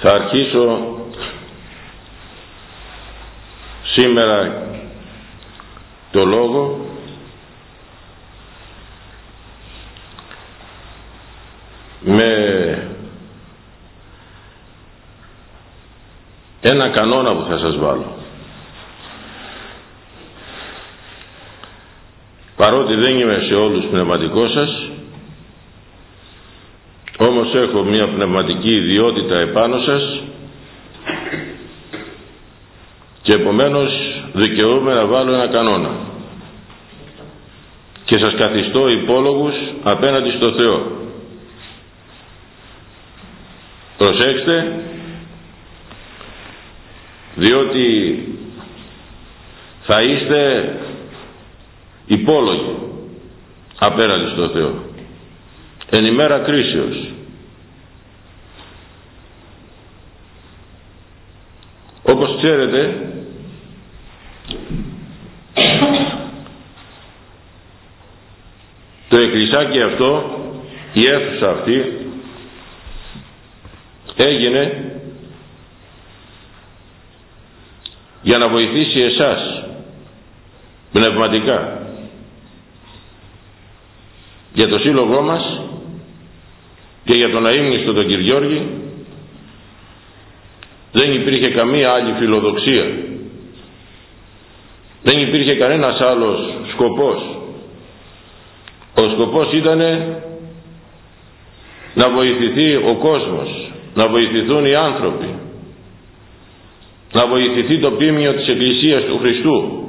Θα αρχίσω σήμερα το λόγο με ένα κανόνα που θα σας βάλω. Παρότι δεν είμαι σε όλους πνευματικός σας, όμως έχω μια πνευματική ιδιότητα επάνω σας και επομένως δικαιούμαι να βάλω ένα κανόνα και σας καθιστώ υπόλογους απέναντι στο Θεό. Προσέξτε, διότι θα είστε υπόλογοι απέναντι στο Θεό εν ημέρα κρίσεως. Όπως ξέρετε, το εκκλησάκι αυτό, η αίθουσα αυτή, έγινε για να βοηθήσει εσάς πνευματικά. Για το σύλλογό μας και για τον αείμνηστο τον Κυριώργη δεν υπήρχε καμία άλλη φιλοδοξία. Δεν υπήρχε κανένας άλλος σκοπός. Ο σκοπός ήταν να βοηθηθεί ο κόσμος, να βοηθηθούν οι άνθρωποι, να βοηθηθεί το ποίμνιο της Εκκλησίας του Χριστού.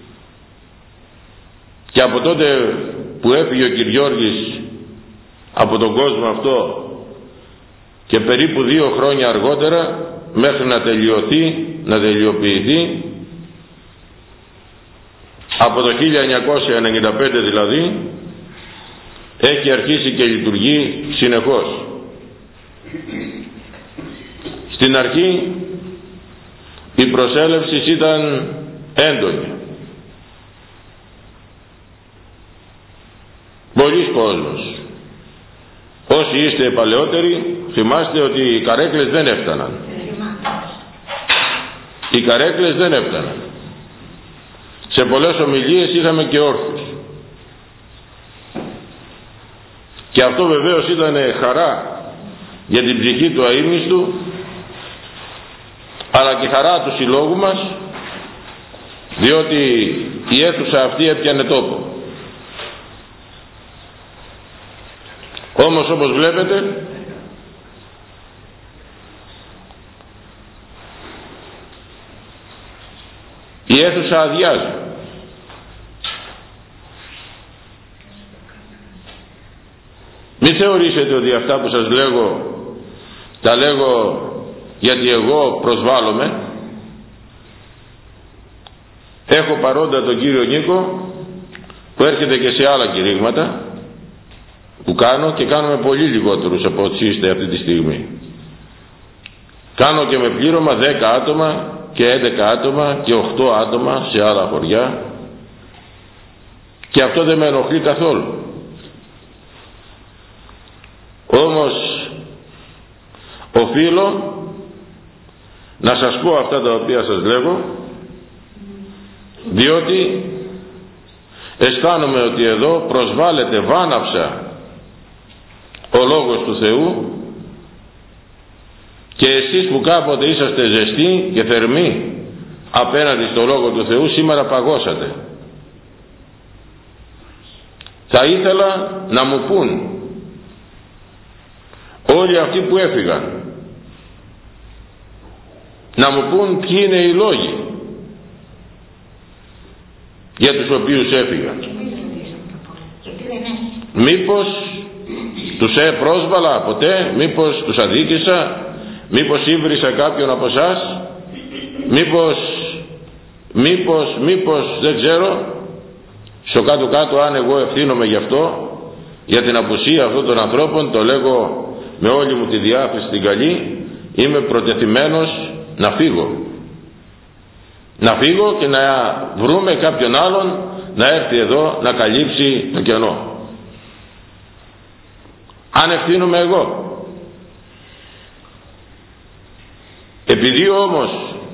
Και από τότε που έφυγε ο Κυριώργης από τον κόσμο αυτό και περίπου 2 χρόνια αργότερα, μέχρι να τελειωθεί, να τελειοποιηθεί, από το 1995 δηλαδή, έχει αρχίσει και λειτουργεί συνεχώς. Στην αρχή η προσέλευση ήταν έντονη. Πολλοί κόσμος. Όσοι είστε παλαιότεροι θυμάστε ότι οι καρέκλες δεν έφταναν. Οι καρέκλες δεν έφταναν. Σε πολλές ομιλίες είχαμε και όρθους. Και αυτό βεβαίως ήταν χαρά για την ψυχή του αείμνηστου, αλλά και χαρά του συλλόγου μας, διότι η αίθουσα αυτή έπιανε τόπο. Όμως όπως βλέπετε, η αίθουσα αδειάζει. Μην θεωρήσετε ότι αυτά που σας λέγω τα λέγω γιατί εγώ προσβάλλομαι. Έχω παρόντα τον κύριο Νίκο που έρχεται και σε άλλα κηρύγματα που κάνω και κάνουμε πολύ λιγότερους από ό,τι είστε αυτή τη στιγμή. Κάνω και με πλήρωμα 10 άτομα και 11 άτομα και 8 άτομα σε άλλα χωριά και αυτό δεν με ενοχλεί καθόλου. Όμως οφείλω να σας πω αυτά τα οποία σας λέγω, διότι αισθάνομαι ότι εδώ προσβάλλεται βάναυσα ο Λόγος του Θεού και εσείς που κάποτε είσαστε ζεστοί και θερμοί απέναντι στο Λόγο του Θεού σήμερα παγώσατε. Θα ήθελα να μου πούν όλοι αυτοί που έφυγαν, να μου πούν ποιοι είναι οι λόγοι για τους οποίους έφυγαν. Μήπως τους πρόσβαλα ποτέ, μήπως τους αδίκησα, μήπως ήβρισα κάποιον από εσάς, μήπως δεν ξέρω. Στο κάτω-κάτω, αν εγώ ευθύνομαι γι' αυτό, για την απουσία αυτών των ανθρώπων, το λέγω με όλη μου τη διάθεση την καλή, είμαι προτεθειμένος να φύγω. Να φύγω και να βρούμε κάποιον άλλον να έρθει εδώ να καλύψει το κενό. Αν ευθύνομαι εγώ. Επειδή όμως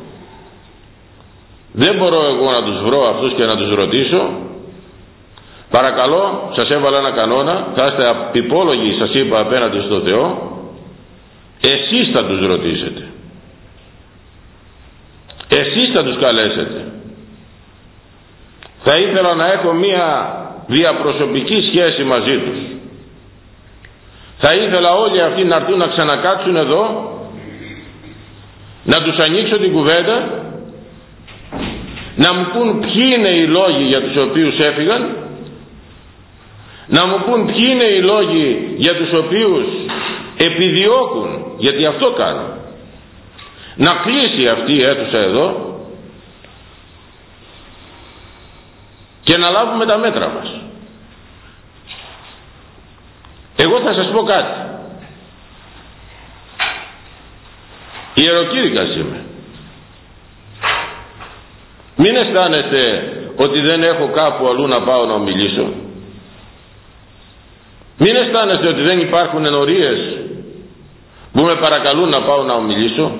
δεν μπορώ εγώ να τους βρω αυτούς και να τους ρωτήσω, παρακαλώ, σας έβαλα ένα κανόνα, θα είστε απειπόλογοι, σας είπα, απέναντι στο Θεό, εσείς θα τους ρωτήσετε, εσείς θα τους καλέσετε. Θα ήθελα να έχω μία διαπροσωπική σχέση μαζί τους. Θα ήθελα όλοι αυτοί να έρθουν να ξανακάτσουν εδώ, να τους ανοίξω την κουβέντα, να μου πούν ποιοι είναι οι λόγοι για τους οποίους έφυγαν, να μου πούν ποιοι είναι οι λόγοι για τους οποίους επιδιώκουν, γιατί αυτό κάνουν, να κλείσει αυτή η αίθουσα εδώ και να λάβουμε τα μέτρα μας. Εγώ θα σας πω κάτι. Ιεροκήρυκας είμαι. Μην αισθάνεστε ότι δεν έχω κάπου αλλού να πάω να ομιλήσω. Μην αισθάνεστε ότι δεν υπάρχουν ενορίες που με παρακαλούν να πάω να ομιλήσω.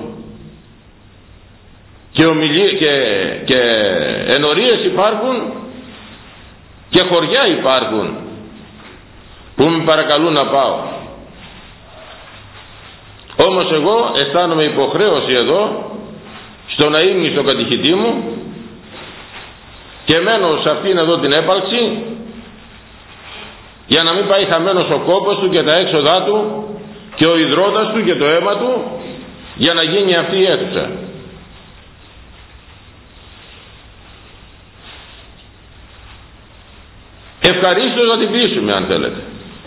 Και ενορίες υπάρχουν και χωριά υπάρχουν που με παρακαλούν να πάω. Όμως εγώ αισθάνομαι υποχρέωση εδώ στο να είμαι στο κατηχητή μου και μένω σε αυτήν εδώ την έπαρξη για να μην πάει χαμένος ο κόπος του και τα έξοδά του και ο υδρότας του και το αίμα του για να γίνει αυτή η αίθουσα. Ευχαρίστως να την κλείσουμε αν θέλετε.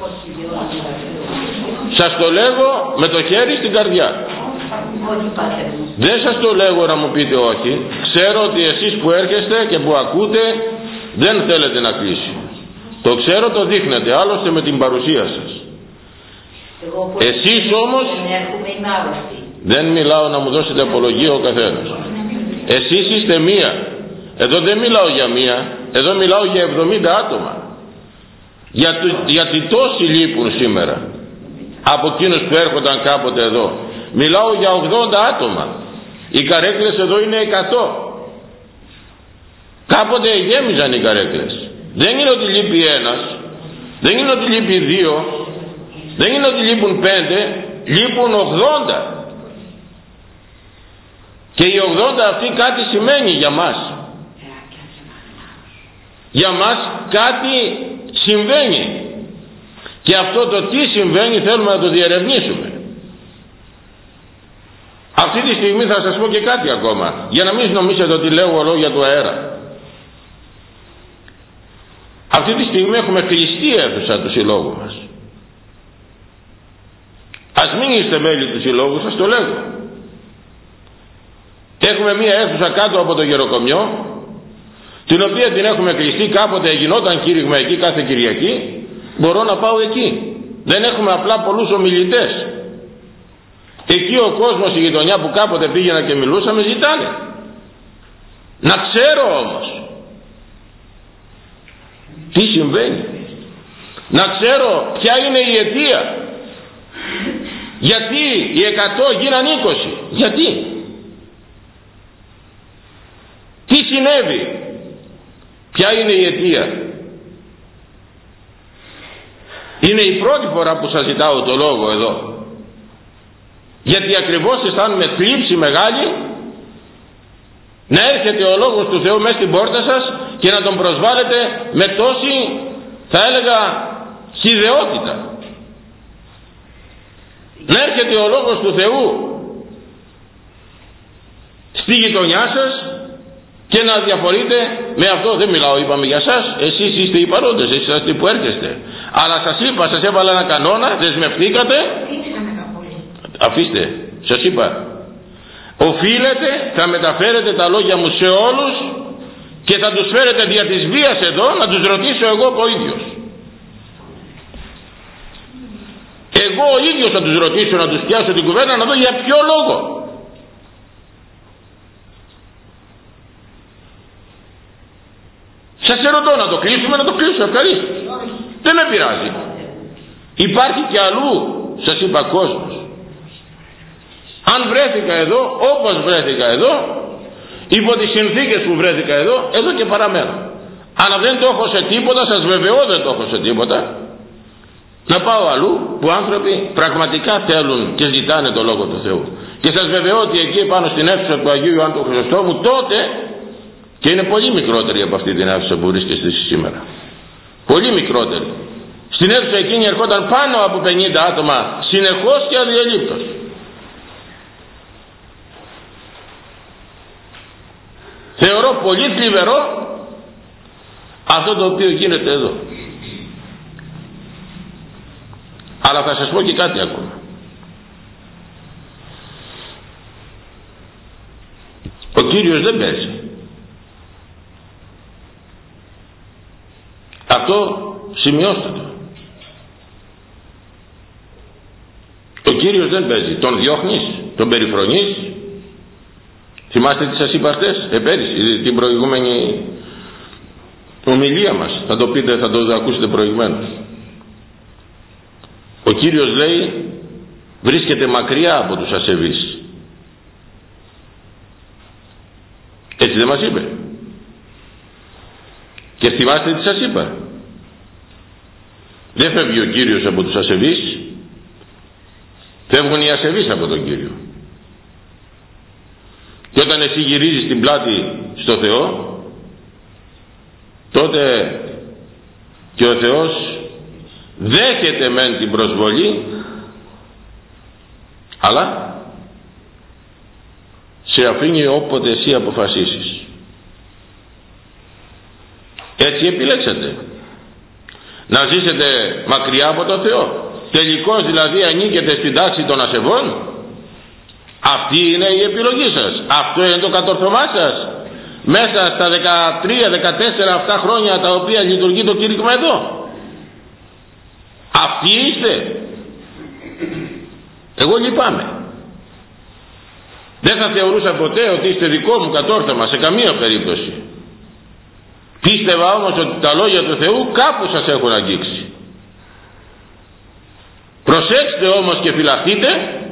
Σας το λέγω με το χέρι στην καρδιά. Δεν σας το λέγω να μου πείτε όχι. Ξέρω ότι εσείς που έρχεστε και που ακούτε δεν θέλετε να κλείσει. Το ξέρω, το δείχνετε άλλωστε με την παρουσία σας. Εσείς όμως δεν μιλάω να μου δώσετε απολογία ο καθένας. Εσείς είστε μία. Εδώ δεν μιλάω για μία, εδώ μιλάω για 70 άτομα. Γιατί τόσοι λείπουν σήμερα από εκείνους που έρχονταν κάποτε εδώ. Μιλάω για 80 άτομα. Οι καρέκλες εδώ είναι 100. Κάποτε γέμιζαν οι καρέκλες. Δεν είναι ότι λείπει ένας, δεν είναι ότι λείπει 2, δεν είναι ότι λείπουν 5, λείπουν 80. Και οι 80 αυτοί κάτι σημαίνει για μας. Για μας κάτι συμβαίνει. Και αυτό το τι συμβαίνει θέλουμε να το διερευνήσουμε. Αυτή τη στιγμή θα σας πω και κάτι ακόμα, για να μην νομίζετε ότι λέω λόγια του αέρα. Αυτή τη στιγμή έχουμε κλειστή αίθουσα του συλλόγου μας. Ας μην είστε μέλη του συλλόγου, σας το λέγω. Έχουμε μία αίθουσα κάτω από το Γεροκομιό, την οποία την έχουμε κλειστεί. Κάποτε γινόταν κήρυγμα εκεί κάθε Κυριακή, μπορώ να πάω εκεί. Δεν έχουμε απλά πολλούς ομιλητές. Εκεί ο κόσμος, η γειτονιά που κάποτε πήγαινα και μιλούσα, με ζητάνε. Να ξέρω όμως τι συμβαίνει. Να ξέρω ποια είναι η αιτία. Γιατί οι 100 γίναν 20. Γιατί. Τι συνέβη. Ποια είναι η αιτία. Είναι η πρώτη φορά που σας ζητάω το λόγο εδώ. Γιατί ακριβώς αισθάνομαι θλίψη μεγάλη να έρχεται ο Λόγος του Θεού μέσα στην πόρτα σας και να τον προσβάλλετε με τόση, θα έλεγα, χυδαιότητα. Να έρχεται ο Λόγος του Θεού στη γειτονιά σας και να διαφορείτε με αυτό. Δεν μιλάω, είπαμε, για σας, εσείς είστε οι παρόντες, εσείς είστε που έρχεστε. Αλλά σας είπα, σας έβαλα ένα κανόνα, δεσμευτήκατε. Αφήστε, σας είπα, οφείλετε, θα μεταφέρετε τα λόγια μου σε όλους και θα τους φέρετε δια της βίας εδώ να τους ρωτήσω εγώ ο ίδιος. Εγώ ο ίδιος θα τους ρωτήσω, να τους πιάσω την κουβέντα, να δω για ποιο λόγο. Σας ερωτώ, να το κλείσουμε, να το κλείσουμε, ευχαρίστως. Δεν με πειράζει. Υπάρχει και αλλού, σας είπα, κόσμος. Αν βρέθηκα εδώ, όπως βρέθηκα εδώ, υπό τις συνθήκες που βρέθηκα εδώ, εδώ και παραμένω. Αλλά δεν το έχω σε τίποτα, σας βεβαιώ δεν το έχω σε τίποτα, να πάω αλλού που άνθρωποι πραγματικά θέλουν και ζητάνε το Λόγο του Θεού. Και σας βεβαιώ ότι εκεί πάνω στην αίθουσα του Αγίου Ιωάννου του Χρυσοστόμου τότε, και είναι πολύ μικρότερη από αυτή την αίθουσα που βρίσκεστε σήμερα, πολύ μικρότερη, στην αίθουσα εκείνη ερχόταν πάνω από 50 άτομα συνεχώς και αδιαλείπτως. Θεωρώ πολύ θλιβερό αυτό το οποίο γίνεται εδώ. Αλλά θα σας πω και κάτι ακόμα. Ο Κύριος δεν παίζει. Αυτό σημειώστε το. Ο Κύριος δεν παίζει. Τον διώχνεις, τον περιφρονείς. Θυμάστε τι σας είπα χτες, πέρυσι, την προηγούμενη ομιλία μας. Θα το πείτε, θα το ακούσετε προηγουμένως. Ο Κύριος λέει βρίσκεται μακριά από τους ασεβείς. Έτσι δεν μας είπε? Και θυμάστε τι σας είπα? Δεν φεύγει ο Κύριος από τους ασεβείς, φεύγουν οι ασεβείς από τον Κύριο. Και όταν εσύ γυρίζεις την πλάτη στο Θεό, τότε και ο Θεός δέχεται μεν την προσβολή, αλλά σε αφήνει όποτε εσύ αποφασίσεις. Έτσι επιλέξατε να ζήσετε μακριά από τον Θεό, τελικώς δηλαδή ανήκετε στην τάξη των ασεβών. Αυτή είναι η επιλογή σας, αυτό είναι το κατόρθωμά σας μέσα στα 13-14 αυτά χρόνια τα οποία λειτουργεί το κήρυγμα εδώ. Αυτοί είστε? Εγώ λυπάμαι. Δεν θα θεωρούσα ποτέ ότι είστε δικό μου κατόρθωμα σε καμία περίπτωση. Πίστευα όμως ότι τα λόγια του Θεού κάπου σας έχουν αγγίξει. Προσέξτε όμως και φυλαχτείτε,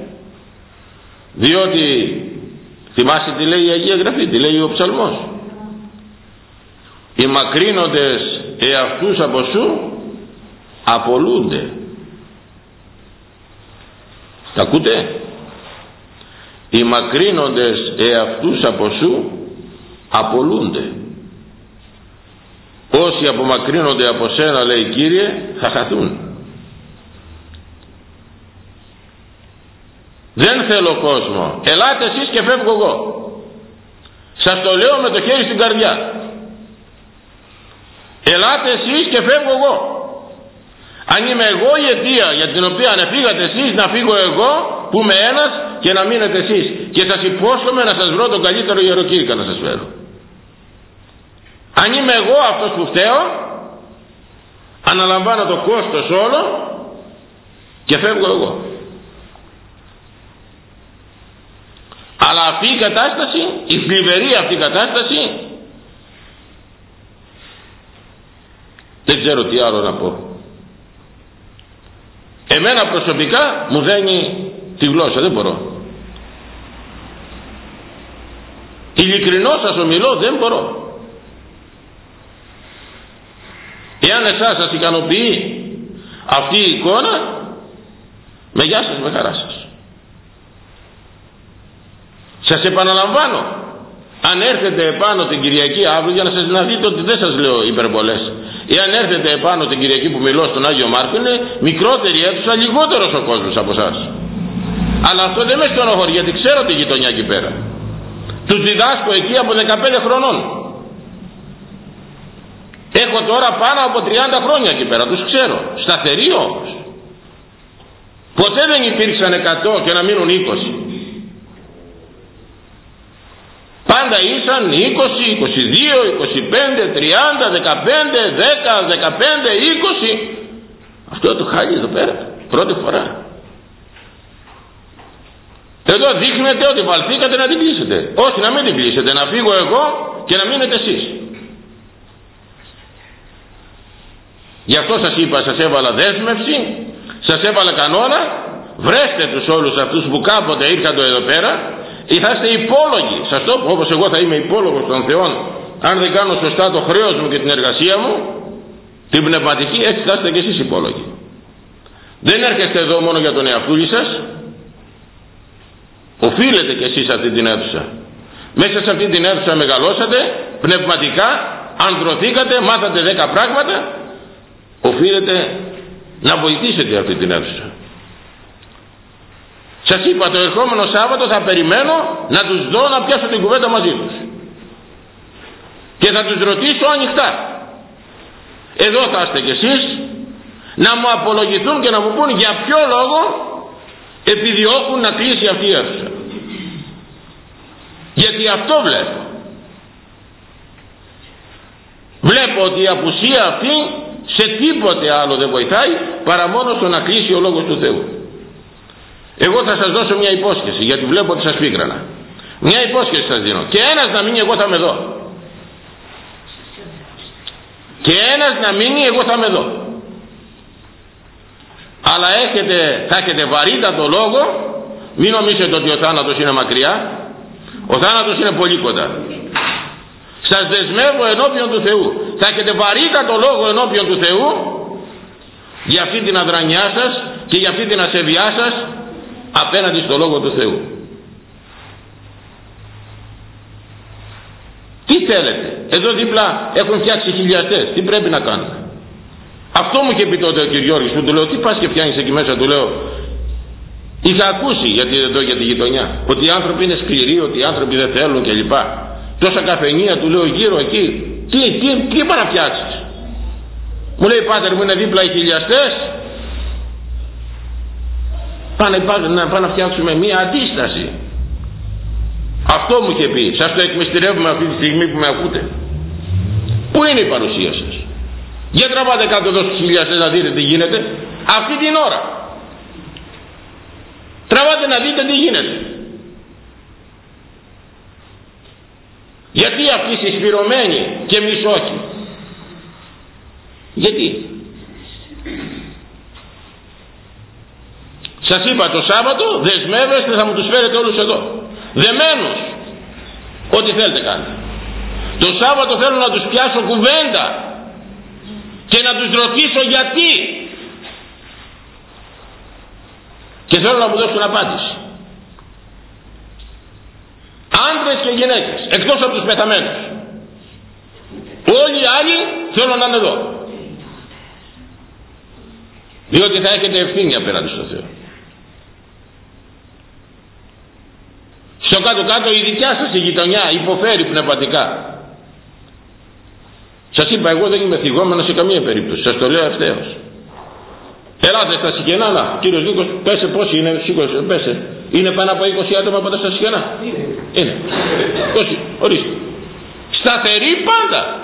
διότι θυμάστε τι λέει η Αγία Γραφή, τι λέει ο Ψαλμός? Οι μακρύνοντες εαυτούς από σου απολούνται. Τα ακούτε? Οι μακρύνοντες εαυτούς από σου απολούνται. Όσοι απομακρύνονται από σένα, λέει Κύριε, θα χαθούν. Δεν θέλω κόσμο, ελάτε εσείς και φεύγω εγώ. Σας το λέω με το χέρι στην καρδιά. Ελάτε εσείς και φεύγω εγώ. Αν είμαι εγώ η αιτία για την οποία ανεφύγατε εσείς, να φύγω εγώ που είμαι ένας και να μείνετε εσείς. Και σας υπόσχομαι να σας βρω τον καλύτερο ιεροκήρυκα να σας φέρω. Αν είμαι εγώ αυτός που φταίω, αναλαμβάνω το κόστος όλο και φεύγω εγώ. Αλλά αυτή η κατάσταση, η θλιβερή αυτή η κατάσταση, δεν ξέρω τι άλλο να πω. Εμένα προσωπικά μου δένει τη γλώσσα, δεν μπορώ. Ειλικρινώς σας ομιλώ, δεν μπορώ. Εάν εσάς σας ικανοποιεί αυτή η εικόνα, με γεια σας, με χαρά σας. Σας επαναλαμβάνω, αν έρθετε επάνω την Κυριακή αύριο, για να σας να δείτε ότι δεν σας λέω υπερβολές, εάν έρθετε επάνω την Κυριακή που μιλώ στον Άγιο Μάρκο, είναι μικρότερη αίθουσα, λιγότερος ο κόσμος από εσάς. Αλλά αυτό δεν με στενοχωρεί, γιατί ξέρω τη γειτονιά εκεί πέρα. Τους διδάσκω εκεί από 15 χρονών. Έχω τώρα πάνω από 30 χρόνια εκεί πέρα, τους ξέρω. Σταθεροί όμως. Ποτέ δεν υπήρξαν 100 και να μείνουν 20. Πάντα ήσαν 20, 22, 25, 30, 15, 10, 15, 20. Αυτό το χάλι εδώ πέρα, πρώτη φορά. Εδώ δείχνετε ότι βαλθήκατε να την κλείσετε. Όχι, να μην την κλείσετε, να φύγω εγώ και να μείνετε εσείς. Γι' αυτό σας είπα, σας έβαλα δέσμευση, σας έβαλα κανόνα, βρέστε τους όλους αυτούς που κάποτε ήρθαν εδώ πέρα, ή θα είστε υπόλογοι. Σας το πω, όπως εγώ θα είμαι υπόλογος των Θεών, αν δεν κάνω σωστά το χρέος μου και την εργασία μου, την πνευματική, έτσι θα είστε και εσείς υπόλογοι. Δεν έρχεστε εδώ μόνο για τον εαυτούλη σας, οφείλετε και εσείς αυτή την αίθουσα. Μέσα σε αυτή την αίθουσα μεγαλώσατε πνευματικά, ανδρωθήκατε, μάθατε 10 πράγματα, οφείλετε να βοηθήσετε αυτή την αίθουσα. Σας είπα, το ερχόμενο Σάββατο θα περιμένω να τους δω να πιάσω την κουβέντα μαζί τους και θα τους ρωτήσω ανοιχτά. Εδώ θα είστε κι εσείς, να μου απολογηθούν και να μου πούν για ποιο λόγο επιδιώκουν να κλείσει αυτή η αίθουσα. Γιατί αυτό βλέπω. Βλέπω ότι η απουσία αυτή σε τίποτε άλλο δεν βοηθάει παρά μόνο στο να κλείσει ο Λόγος του Θεού. Εγώ θα σας δώσω μια υπόσχεση, γιατί βλέπω ότι σας πίκρανα. Μια υπόσχεση σας δίνω. Και ένας να μείνει, εγώ θα με δω. Και ένας να μείνει, εγώ θα με δω. Αλλά θα έχετε βαρύτατο λόγο. Μην νομίζετε ότι ο θάνατος είναι μακριά. Ο θάνατος είναι πολύ κοντά. Σας δεσμεύω ενώπιον του Θεού. Θα έχετε βαρύτατο λόγο ενώπιον του Θεού για αυτή την αδρανιά σας και για αυτή την ασεβιά σας απέναντι στο Λόγο του Θεού. Τι θέλετε? Εδώ δίπλα έχουν φτιάξει χιλιαστές. Τι πρέπει να κάνουμε? Αυτό μου είχε πει τότε ο κ. Γιώργης, που του λέω, τι πας και φτιάχνεις εκεί μέσα? Του λέω, είχα ακούσει εδώ για τη γειτονιά ότι οι άνθρωποι είναι σκληροί, ότι οι άνθρωποι δεν θέλουν κλπ. Τόσα καφενεία, του λέω, γύρω εκεί. Τι είπα να φτιάξεις? Μου λέει, πάτερ μου, είναι δίπλα οι χιλιαστές. Πάνε να φτιάξουμε μία αντίσταση. Αυτό μου είχε πει. Σας το εκμυστηρεύουμε αυτή τη στιγμή που με ακούτε. Πού είναι η παρουσία σας? Για τραβάτε κάτω εδώ στους χιλιαστές να δείτε τι γίνεται αυτή την ώρα. Τραβάτε να δείτε τι γίνεται. Γιατί αυτοί συσπυρωμένοι και εμείς όχι? Γιατί? Σας είπα, το Σάββατο δεσμεύεστε, θα μου τους φέρετε όλους εδώ. Δεμένους. Ό,τι θέλετε κάντε. Το Σάββατο θέλω να τους πιάσω κουβέντα και να τους ρωτήσω γιατί. Και θέλω να μου δώσουν απάντηση. Άντρες και γυναίκες, εκτός από τους πεθαμένους. Όλοι οι άλλοι θέλω να είναι εδώ. Διότι θα έχετε ευθύνη απέναντι στο Θεό. Στο κάτω-κάτω η δικιά σας η γειτονιά υποφέρει πνευματικά. Σας είπα, εγώ δεν είμαι θυγόμενος σε καμία περίπτωση. Σας το λέω ευθέως. Ελάτε στα Σικενάνα. Κύριος Νίκος, πέσε πόσοι είναι, σήκωσε, πέσε. Είναι πάνω από 20 άτομα πάντα στα Σικενά? Είναι. Πόσοι, ορίστε. Σταθεροί πάντα.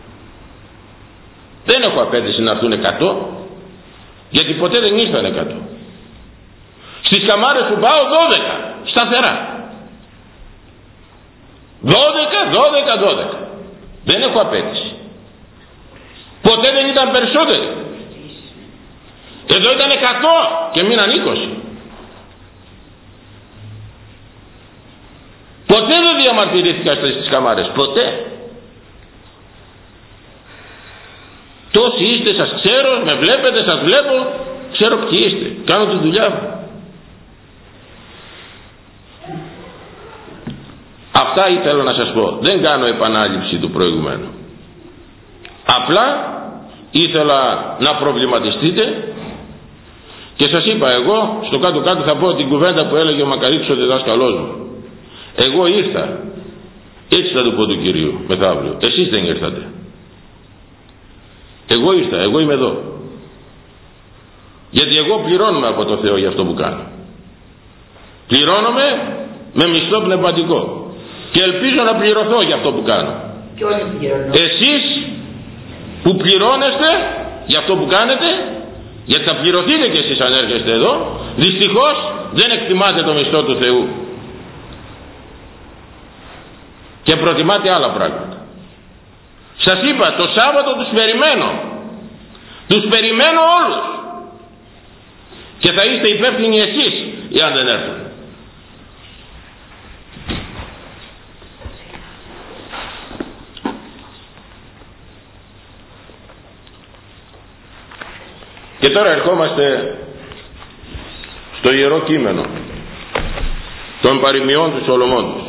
Δεν έχω απέτηση να έρθουν 100, γιατί ποτέ δεν ήρθαν 100. Στις καμάρες που πάω 12, σταθερά. 12. Δεν έχω απέτηση. Ποτέ δεν ήταν περισσότεροι. Εδώ ήταν 100 και μείναν 20. Ποτέ δεν διαμαρτυρήθηκα στις καμάρες. Ποτέ. Τόσοι είστε, σας ξέρω, με βλέπετε, σας βλέπω, ξέρω ποιοι είστε. Κάνω τη δουλειά μου. Αυτά ήθελα να σας πω. Δεν κάνω επανάληψη του προηγουμένου. Απλά ήθελα να προβληματιστείτε και σας είπα, εγώ στο κάτω-κάτω θα πω την κουβέντα που έλεγε ο Μακαρίτης ο διδάσκαλός μου. Εγώ ήρθα. Έτσι θα του πω του Κυρίου μεθαύριο. Εσείς δεν ήρθατε. Εγώ ήρθα, εγώ είμαι εδώ. Γιατί εγώ πληρώνομαι από το Θεό για αυτό που κάνω. Πληρώνομαι με μισθό πνευματικό. Και ελπίζω να πληρωθώ για αυτό που κάνω. Εσείς που πληρώνεστε για αυτό που κάνετε, γιατί θα πληρωθείτε κι εσείς αν έρχεστε εδώ, δυστυχώς δεν εκτιμάτε το μισθό του Θεού. Και προτιμάτε άλλα πράγματα. Σας είπα, το Σάββατο τους περιμένω. Τους περιμένω όλους. και θα είστε υπεύθυνοι εσείς εάν δεν έρθουν. Και τώρα ερχόμαστε στο Ιερό Κείμενο των παροιμιών του Σολομόντος.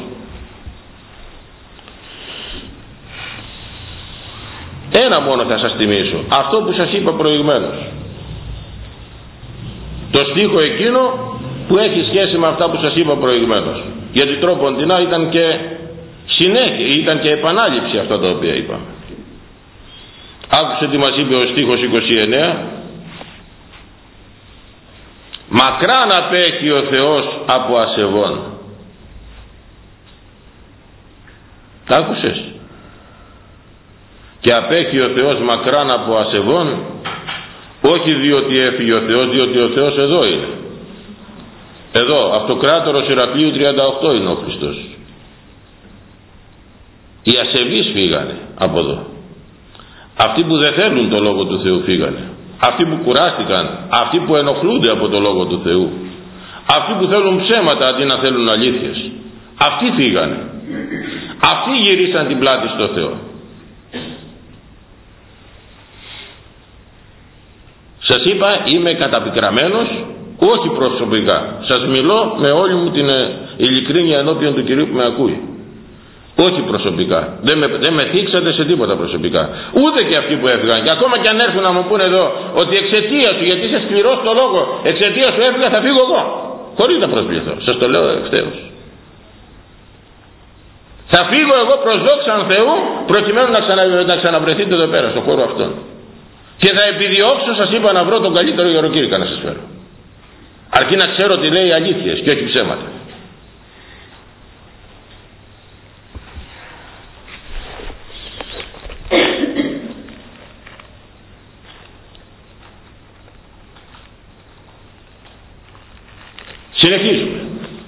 Ένα μόνο θα σας θυμίσω, αυτό που σας είπα προηγουμένως, το στίχο εκείνο που έχει σχέση με αυτά που σας είπα προηγουμένως, γιατί τρόποντινά ήταν και συνέχεια, ήταν και επανάληψη αυτά τα οποία είπαμε. Άκουσε τι μας είπε ο στίχος 29. Μακράν απέχει ο Θεός από ασεβών. Τα άκουσες? Και απέχει ο Θεός μακράν από ασεβών, όχι διότι έφυγε ο Θεός, διότι ο Θεός εδώ είναι. Εδώ, Αυτοκράτορος Ηρακλείου 38 είναι ο Χριστός. Οι ασεβείς φύγανε από εδώ. Αυτοί που δεν θέλουν το Λόγο του Θεού φύγανε. Αυτοί που κουράστηκαν, αυτοί που ενοχλούνται από το Λόγο του Θεού, αυτοί που θέλουν ψέματα αντί να θέλουν αλήθειες, αυτοί φύγανε. Αυτοί γυρίσαν την πλάτη στο Θεό. Σας είπα, είμαι καταπικραμένος, όχι προσωπικά. Σας μιλώ με όλη μου την ειλικρίνεια ενώπιον του Κυρίου που με ακούει. Όχι προσωπικά. Δεν με θίξατε σε τίποτα προσωπικά. Ούτε και αυτοί που έφυγαν. Και ακόμα και αν έρθουν να μου πούνε εδώ ότι εξαιτία σου, γιατί είσαι σκληρός στο λόγο, εξαιτία σου έφυγα, θα φύγω εγώ. Χωρίς να προσβληθώ. Σας το λέω ευθέως. Θα φύγω εγώ προς δόξαν Θεού, προκειμένου να ξαναβρεθείτε εδώ πέρα, στον χώρο αυτόν. Και θα επιδιώξω, σας είπα, να βρω τον καλύτερο ιεροκήρυκα να σας φέρω. Αρκεί να ξέρω ότι λέει αλήθειες και όχι ψέματα. Συνεχίζουμε.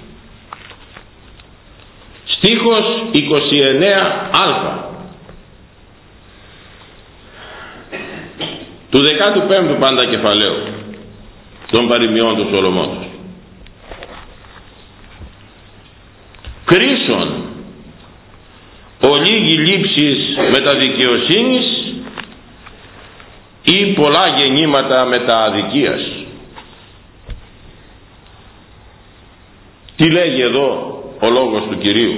Στίχος 29α του 15ου πάντα κεφαλαίου των παροιμιών του Σολομόντος. Κρίσον ολίγη λήψεις μετα δικαιοσύνης ή πολλά γεννήματα μετα αδικίας. Τι λέγει εδώ ο λόγος του Κυρίου?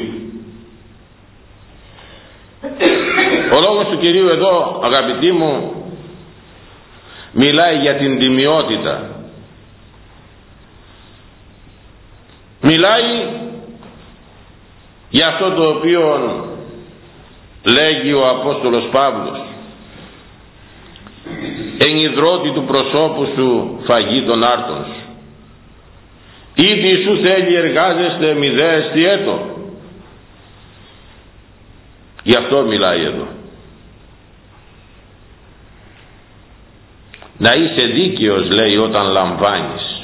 Ο λόγος του Κυρίου εδώ, αγαπητοί μου, μιλάει για την τιμιότητα. Μιλάει για αυτό το οποίο λέγει ο Απόστολος Παύλος: εν ιδρώτη του προσώπου σου φαγή των άρτων σου. Ήτι σου θέλει εργάζεστε μη δε εστιέτο. Γι' αυτό μιλάει εδώ. Να είσαι δίκαιος, λέει, όταν λαμβάνεις.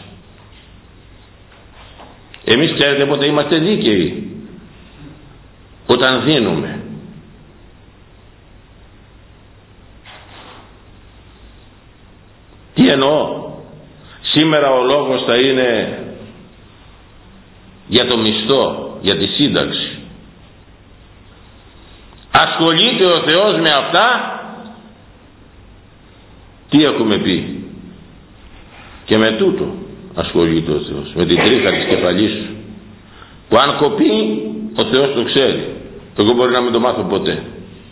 Εμείς ξέρετε πότε είμαστε δίκαιοι? Όταν δίνουμε. Τι εννοώ? Σήμερα ο λόγος θα είναι για το μισθό, για τη σύνταξη. Ασχολείται ο Θεός με αυτά? Τι έχουμε πει? Και με τούτο ασχολείται ο Θεός, με την τρίχα της κεφαλής σου, που αν κοπεί ο Θεός το ξέρει. Εγώ μπορεί να μην το μάθω ποτέ.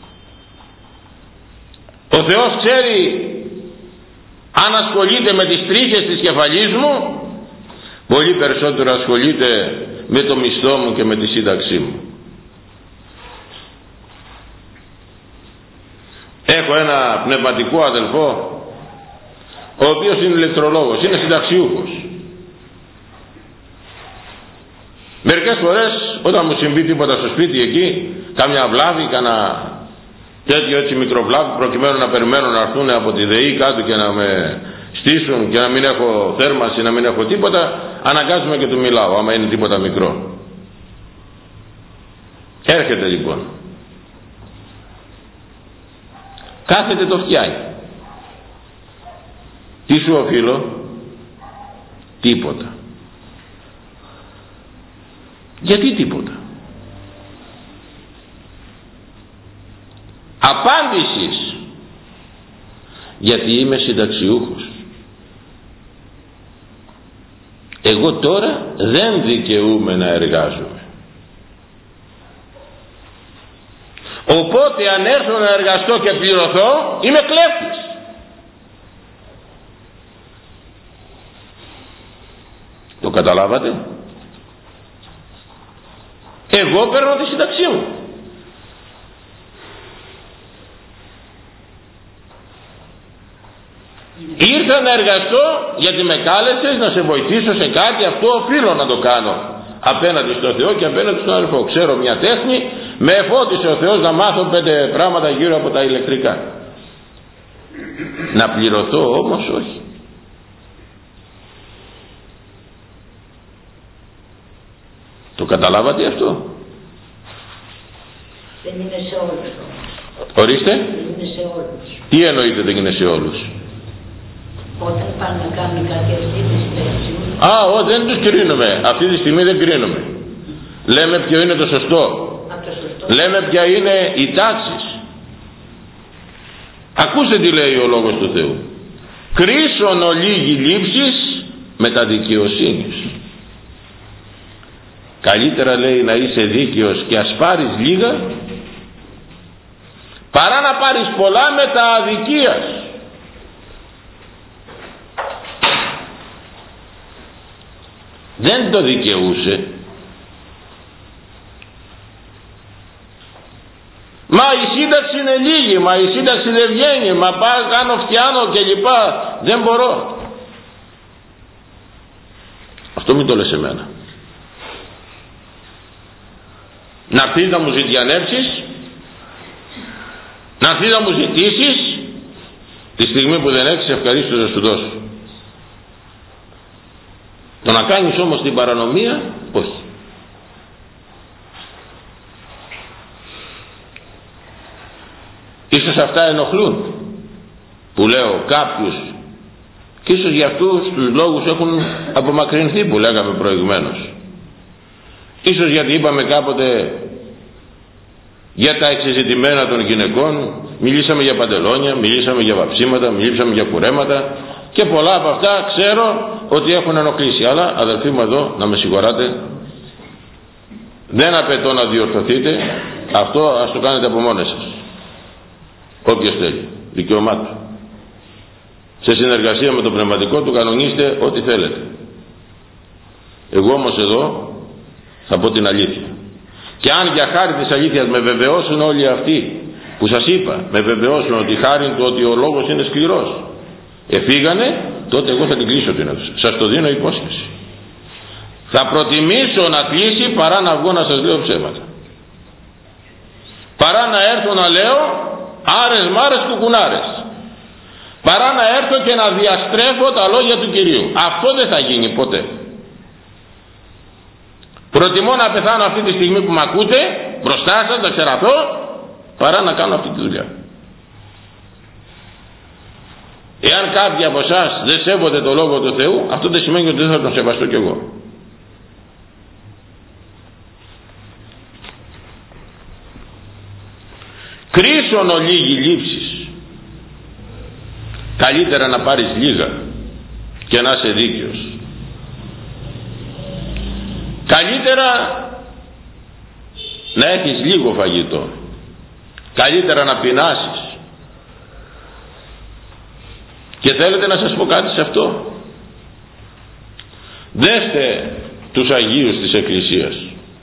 Ο Θεός ξέρει αν ασχολείται με τις τρίχες της κεφαλής μου, πολύ περισσότερο ασχολείται με το μισθό μου και με τη σύνταξή μου. Έχω ένα πνευματικό αδελφό, ο οποίος είναι ηλεκτρολόγος, είναι συνταξιούχος. Μερικές φορές όταν μου συμβεί τίποτα στο σπίτι εκεί, κάμια βλάβη, κάνα τέτοιο έτσι μικροβλάβη, προκειμένου να περιμένω να έρθουν από τη ΔΕΗ κάτω και να με στήσουν και να μην έχω θέρμανση, να μην έχω τίποτα, αναγκάζομαι και του μιλάω άμα είναι τίποτα μικρό. Έρχεται λοιπόν, κάθεται, το φτιάει. Τι σου οφείλω? τίποτα. Γιατί τίποτα? Απάντησης: γιατί είμαι συνταξιούχος. Εγώ τώρα δεν δικαιούμαι να εργάζομαι. Οπότε αν έρθω να εργαστώ και πληρωθώ, είμαι κλέφτης. Το καταλάβατε? Εγώ παίρνω τη σύνταξή μου. Ήρθα να εργαστώ γιατί με κάλεσες να σε βοηθήσω σε κάτι, αυτό οφείλω να το κάνω απέναντι στο Θεό και απέναντι στον αδελφό. Ξέρω μια τέχνη, με εφώτισε ο Θεός να μάθω 5 πράγματα γύρω από τα ηλεκτρικά. Να πληρωθώ όμως όχι. Το καταλάβατε αυτό? Δεν είναι σε όλους. Ορίστε. Δεν είναι σε όλους. Τι εννοείται δεν είναι σε όλους? Όταν πάνε να κάνουν κάτι ευθύνες. Δεν τους κρίνουμε. Αυτή τη στιγμή δεν κρίνουμε. Λέμε ποιο είναι το σωστό. Λέμε ποια είναι η τάξη. Ακούστε τι λέει ο Λόγος του Θεού. Κρίσον ολίγη λήψης με τα δικαιοσύνης. Καλύτερα λέει να είσαι δίκαιος και ας πάρεις λίγα, παρά να πάρεις πολλά με τα αδικίας. Δεν το δικαιούσε. Μα η σύνταξη είναι λίγη, μα η σύνταξη δεν βγαίνει, μα πάω κάνω φτιάνω και λοιπά, δεν μπορώ. Αυτό μην το λες εμένα. Να έρθεις να μου ζητιανέψεις, να έρθεις να μου ζητήσεις, τη στιγμή που δεν έχεις ευχαρίστως να σου δώσω. Το να κάνεις όμως την παρανομία, όχι. Ίσως αυτά ενοχλούν που λέω κάποιους, και ίσως για αυτούς τους λόγους έχουν απομακρυνθεί που λέγαμε προηγουμένως. Ίσως γιατί είπαμε κάποτε για τα εξεζητημένα των γυναικών, μιλήσαμε για παντελόνια, μιλήσαμε για βαψίματα, μιλήσαμε για κουρέματα και πολλά από αυτά ξέρω ότι έχουν ενοχλήσει. Αλλά αδελφοί μου εδώ, να με συγχωράτε, δεν απαιτώ να διορθωθείτε, αυτό ας το κάνετε από μόνες σας. Όποιος θέλει, δικαίωμά του. Σε συνεργασία με το πνευματικό του κανονίστε ό,τι θέλετε. Εγώ όμως εδώ θα πω την αλήθεια. Και αν για χάρη της αλήθειας με βεβαιώσουν όλοι αυτοί που σας είπα, με βεβαιώσουν ότι χάρη του ότι ο λόγος είναι σκληρός, εφήγανε, τότε εγώ θα την κλείσω την αίθουσα. Σας το δίνω υπόσχεση. Θα προτιμήσω να κλείσει παρά να βγω να σας λέω ψέματα. Παρά να έρθω να λέω άρες μάρες κουκουνάρες. Παρά να έρθω και να διαστρέφω τα λόγια του Κυρίου. Αυτό δεν θα γίνει ποτέ. Προτιμώ να πεθάνω αυτή τη στιγμή που με ακούτε μπροστά σας, να ξεραθώ, παρά να κάνω αυτή τη δουλειά. Εάν κάποιοι από εσάς δεν σέβονται το Λόγο του Θεού, αυτό δεν σημαίνει ότι δεν θα τον σεβαστώ κι εγώ. Κρίσον ολίγη λήψης. Καλύτερα να πάρεις λίγα και να είσαι δίκαιος. Καλύτερα να έχεις λίγο φαγητό. Καλύτερα να πεινάσεις. Και θέλετε να σας πω κάτι σε αυτό? Δέστε τους Αγίους της Εκκλησίας.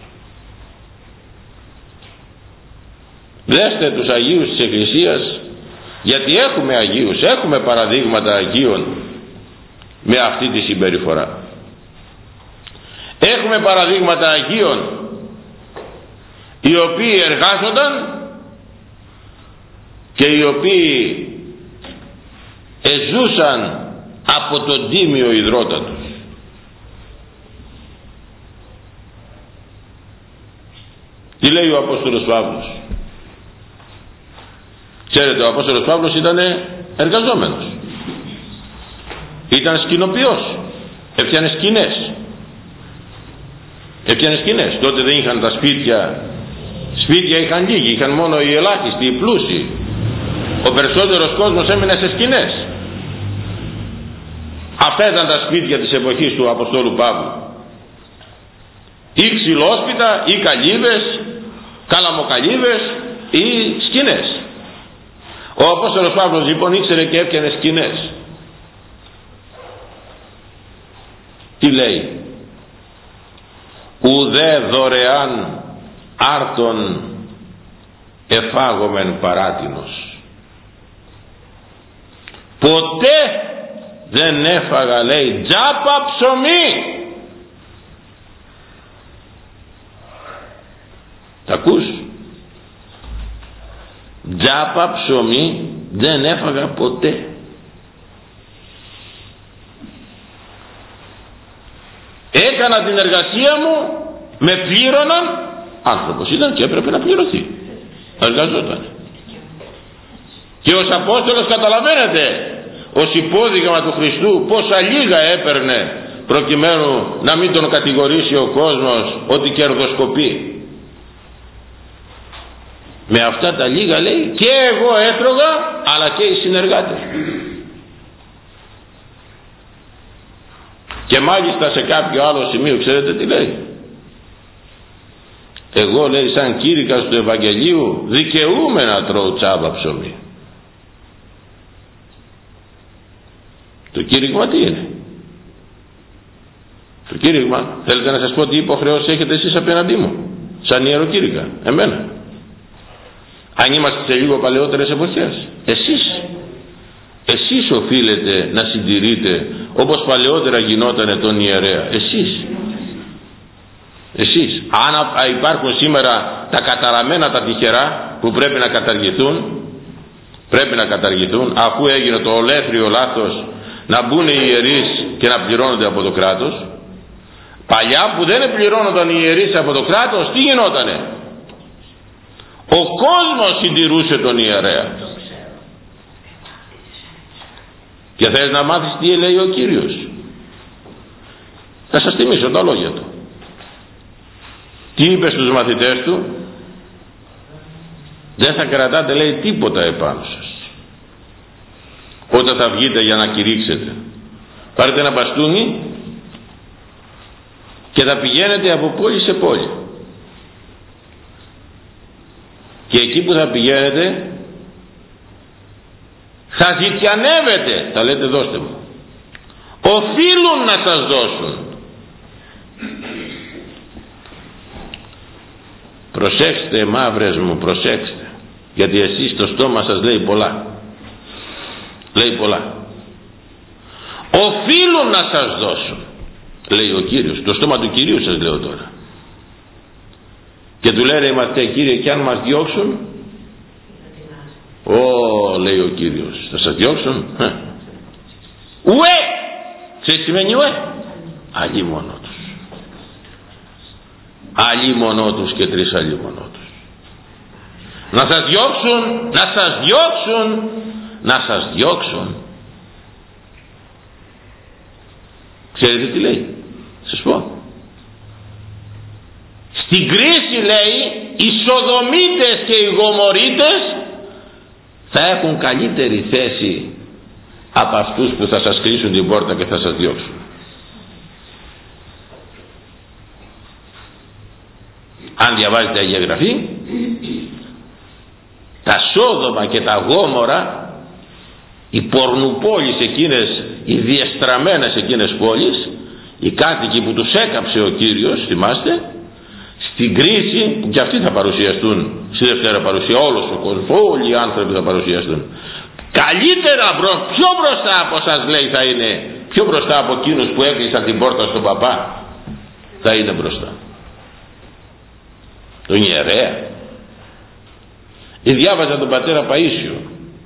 Δέστε τους Αγίους της Εκκλησίας, γιατί έχουμε Αγίους, έχουμε παραδείγματα Αγίων με αυτή τη συμπεριφορά. Έχουμε παραδείγματα Αγίων οι οποίοι εργάζονταν και οι οποίοι εζούσαν από τον τίμιο ιδρώτα τους. Τι λέει ο Απόστολος Παύλος? Ξέρετε, ο Απόστολος Παύλος ήταν εργαζόμενος, ήταν σκηνοποιός, Έπιανε σκηνές. Έπιανε σκηνές. Τότε δεν είχαν τα σπίτια. Σπίτια είχαν λίγοι, είχαν μόνο οι ελάχιστοι, οι πλούσιοι. Ο περισσότερος κόσμος έμεινε σε σκηνές. Αυτά ήταν τα σπίτια της εποχής του Αποστόλου Παύλου. Ή ξυλόσπιτα, ή καλύβες, καλαμοκαλύβες, ή σκηνές. Ο Απόστολος Παύλος λοιπόν ήξερε και έπιανε σκηνές. Τι λέει? Ουδέ δωρεάν άρτον εφάγομεν παράτινος. Ποτέ δεν έφαγα, λέει, τζάπα ψωμί. Τα ακούς? Τζάπα ψωμί δεν έφαγα ποτέ. Έκανα την εργασία μου, με πλήρωναν, άνθρωπος ήταν και έπρεπε να πληρωθεί. Εργαζόταν. Και ως Απόστολος, καταλαβαίνετε, ως υπόδειγμα του Χριστού πόσα λίγα έπαιρνε προκειμένου να μην τον κατηγορήσει ο κόσμος ότι κερδοσκοπεί. Με αυτά τα λίγα, λέει, και εγώ έτρωγα, αλλά και οι συνεργάτες. Και μάλιστα σε κάποιο άλλο σημείο, ξέρετε τι λέει? Εγώ, λέει, σαν κήρυκας του Ευαγγελίου δικαιούμαι να τρώω τσάμπα ψωμί. Το κήρυγμα τι είναι? Το κήρυγμα, θέλετε να σας πω τι υποχρεώσεις έχετε εσείς απέναντί μου σαν ιεροκήρυκα, εμένα? Αν είμαστε σε λίγο παλαιότερες εποχές, εσείς οφείλετε να συντηρείτε όπως παλαιότερα γινότανε τον ιερέα. Εσείς. Αν υπάρχουν σήμερα τα καταραμένα, τα τυχερά που πρέπει να καταργηθούν, αφού έγινε το ολέθριο λάθος να μπουν οι ιερείς και να πληρώνονται από το κράτος. Παλιά που δεν πληρώνονταν οι ιερείς από το κράτος, τι γινότανε? Ο κόσμος συντηρούσε τον ιερέα. Και θες να μάθεις τι λέει ο Κύριος? Θα σας θυμίσω τα λόγια του. Τι είπε στους μαθητές του? Δεν θα κρατάτε, λέει, τίποτα επάνω σας όταν θα βγείτε για να κηρύξετε. Πάρετε ένα μπαστούνι και θα πηγαίνετε από πόλη σε πόλη. Και εκεί που θα πηγαίνετε θα ζητιανεύετε, θα λέτε δώστε μου. Οφείλουν να σας δώσουν. Προσέξτε, μαύρες μου, προσέξτε, γιατί εσείς το στόμα σας λέει πολλά. Λέει πολλά. Οφείλουν να σας δώσουν, λέει ο Κύριος. Το στόμα του Κυρίου σας λέω τώρα. Και του λένε οι μαθητές, Κύριε, και αν μας διώξουν? Λέει ο Κύριος, θα σας διώξουν? Ουε! Ξέρεις τι σημαίνει ουε? Αλλήμωνο τους. Αλλήμωνο τους και τρεις αλλήμωνο τους. Να σας διώξουν, να σας διώξουν, να σας διώξουν. Ξέρετε τι λέει? Σας πω. Στην κρίση, λέει, οι Σοδομίτες και οι Γομορίτες θα έχουν καλύτερη θέση από αυτούς που θα σας κλείσουν την πόρτα και θα σας διώξουν. Αν διαβάζετε Αγία Γραφή, τα Σόδομα και τα Γόμορα, οι πορνουπόλεις εκείνες, οι διεστραμμένες εκείνες πόλεις, οι κάτοικοι που τους έκαψε ο Κύριος, θυμάστε, στην κρίση που και αυτοί θα παρουσιαστούν στη Δευτέρα Παρουσία, όλος ο κόσμος, όλοι οι άνθρωποι θα παρουσιαστούν. Καλύτερα, πιο μπροστά από σας, λέει, θα είναι, πιο μπροστά από εκείνους που έκλεισαν την πόρτα στον παπά, θα είναι μπροστά. Τον ιερέα. Διάβαζα τον πατέρα Παΐσιο.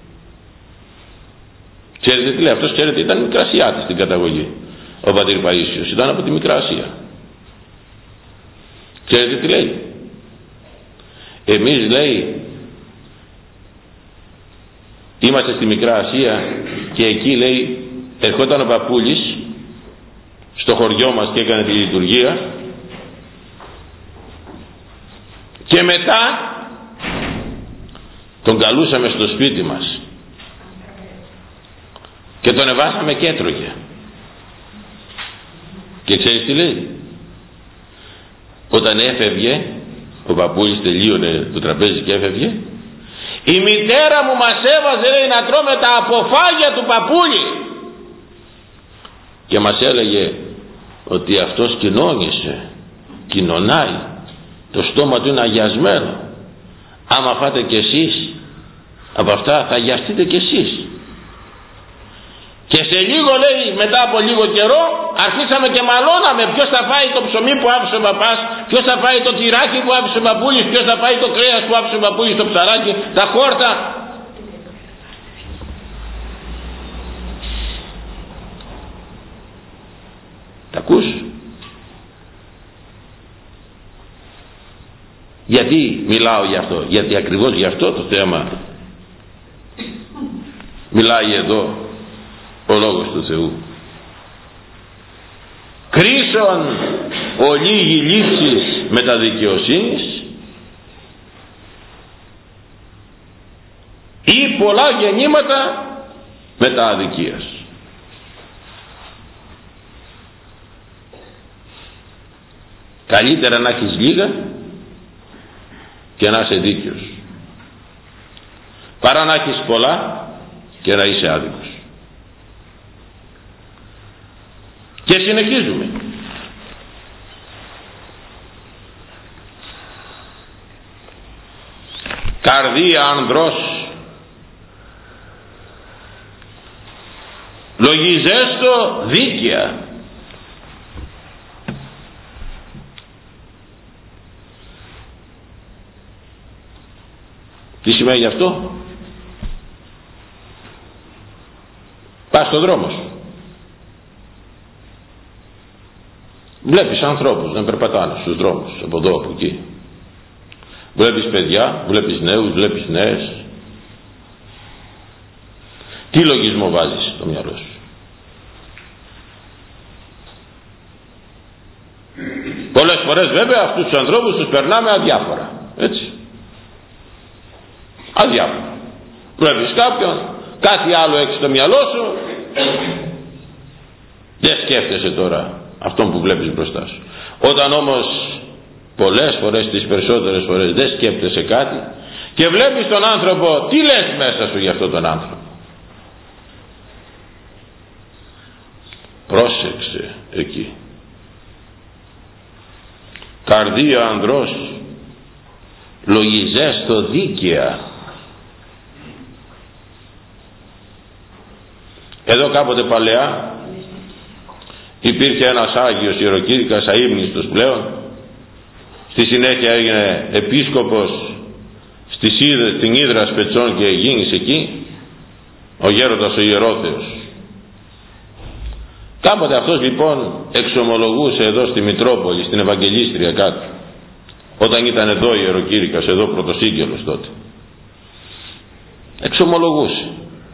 Ξέρετε τι λέει? Αυτός, ξέρετε, ήταν Μικρασιάτης στην καταγωγή. Ο πατήρ Παΐσιος ήταν από τη Μικρά Ασία. Ξέρετε τι λέει? Εμείς, λέει, είμαστε στη Μικρά Ασία και εκεί, λέει, ερχόταν ο παππούλης στο χωριό μας και έκανε τη λειτουργία, και μετά τον καλούσαμε στο σπίτι μας και τον εβάσαμε και έτρωγε. Και ξέρεις τι λέει? Όταν έφευγε, ο παππούλης τελείωνε το τραπέζι και έφευγε, η μητέρα μου μας έβαζε, λέει, να τρώμε τα αποφάγια του παππούλη, και μας έλεγε ότι αυτός κοινωνάει, το στόμα του είναι αγιασμένο, άμα φάτε κι εσείς από αυτά θα αγιαστείτε κι εσείς. Και σε λίγο, λέει, μετά από λίγο καιρό αρχίσαμε και μαλώναμε ποιος θα φάει το ψωμί που άφησε ο παπάς, ποιος θα φάει το τυράκι που άφησε ο παππούλης, ποιος θα φάει το κρέας που άφησε ο παππούλης, το ψαράκι, τα χόρτα. Τα ακούς? Γιατί μιλάω γι' αυτό? Γιατί ακριβώς γι' αυτό το θέμα μιλάει εδώ ο Λόγος του Θεού. Κρίσον ολίγη λήψης μετα δικαιοσύνης, ή πολλά γεννήματα μετά αδικίας. Καλύτερα να έχεις λίγα και να είσαι δίκαιος, παρά να έχεις πολλά και να είσαι άδικος. Και συνεχίζουμε. Καρδία ανδρός λογίζεστο δίκαια. Τι σημαίνει αυτό? Πας στον δρόμο σου, βλέπεις ανθρώπους να περπατάνε στους δρόμους, από εδώ από εκεί, βλέπεις παιδιά, βλέπεις νέους, βλέπεις νέες. Τι λογισμό βάζεις στο μυαλό σου? Πολλές φορές βέβαια αυτούς τους ανθρώπους τους περνάμε αδιάφορα, έτσι, αδιάφορα. Βλέπεις κάποιον, κάτι άλλο έχεις στο μυαλό σου, δεν σκέφτεσαι τώρα αυτόν που βλέπεις μπροστά σου. Όταν όμως πολλές φορές, τις περισσότερες φορές, δεν σκέφτεσαι κάτι και βλέπεις τον άνθρωπο, τι λες μέσα σου για αυτόν τον άνθρωπο? Πρόσεξε εκεί. Καρδία ανδρός λογιζέστο δίκαια. Εδώ κάποτε παλαιά υπήρχε ένας Άγιος Ιεροκήρυκας, αείμνηστος πλέον, στη συνέχεια έγινε επίσκοπος στην Ύδρα Σπετσών και γίνησε εκεί, ο γέροντας ο Ιερόθεος. Κάποτε αυτός λοιπόν εξομολογούσε εδώ στη Μητρόπολη, στην Ευαγγελίστρια κάτω, όταν ήταν εδώ Ιεροκήρυκας, εδώ πρωτοσύγγελος τότε, εξομολογούσε.